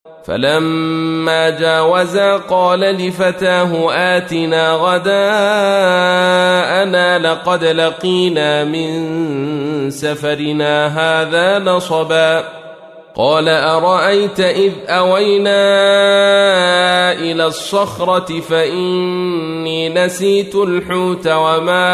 فلما جاوزا قال لفتاه آتنا غداءنا لقد لقينا من سفرنا هذا نصبا قال أرأيت إذ أوينا إلى الصخرة فإني نسيت الحوت وما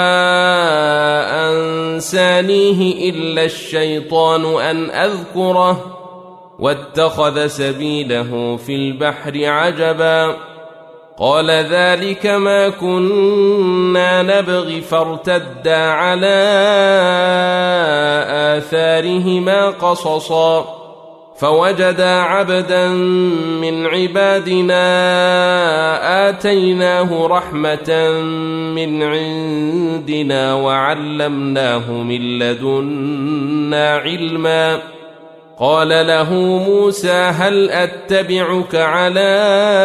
أنسانيه إلا الشيطان أن أذكره واتخذ سبيله في البحر عجبا قال ذلك ما كنا نبغي فارتدا على آثارهما قصصا فوجدا عبدا من عبادنا آتيناه رحمة من عندنا وعلمناه من لدنا علما قال له موسى هل أتبعك على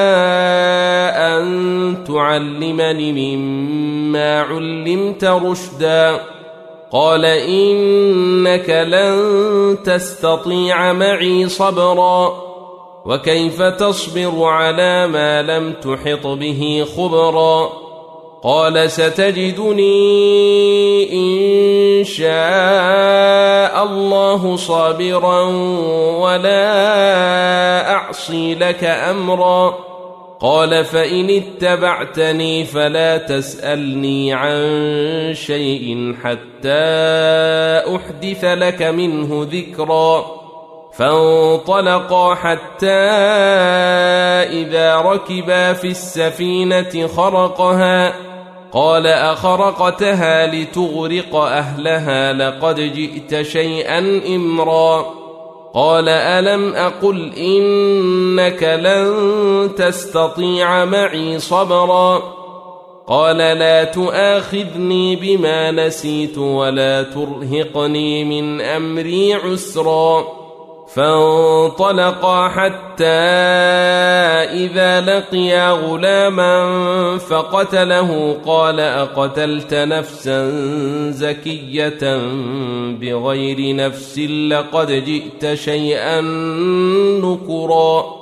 أن تعلمني مما علمت رشدا قال إنك لن تستطيع معي صبرا وكيف تصبر على ما لم تحط به خبرا قال ستجدني إن شاء الله صابرا ولا أعصي لك أمرا قال فإن اتبعتني فلا تسألني عن شيء حتى أحدث لك منه ذكرا فانطلقا حتى إذا ركبا في السفينة خرقها قال أخرقتها لتغرق أهلها لقد جئت شيئا إمرا قال ألم أقل إنك لن تستطيع معي صبرا قال لا تؤاخذني بما نسيت ولا ترهقني من أمري عسرا فانطلقا حتى إذا لقيا غلاما فقتله قال أقتلت نفسا زكية بغير نفس لقد جئت شيئا نكرا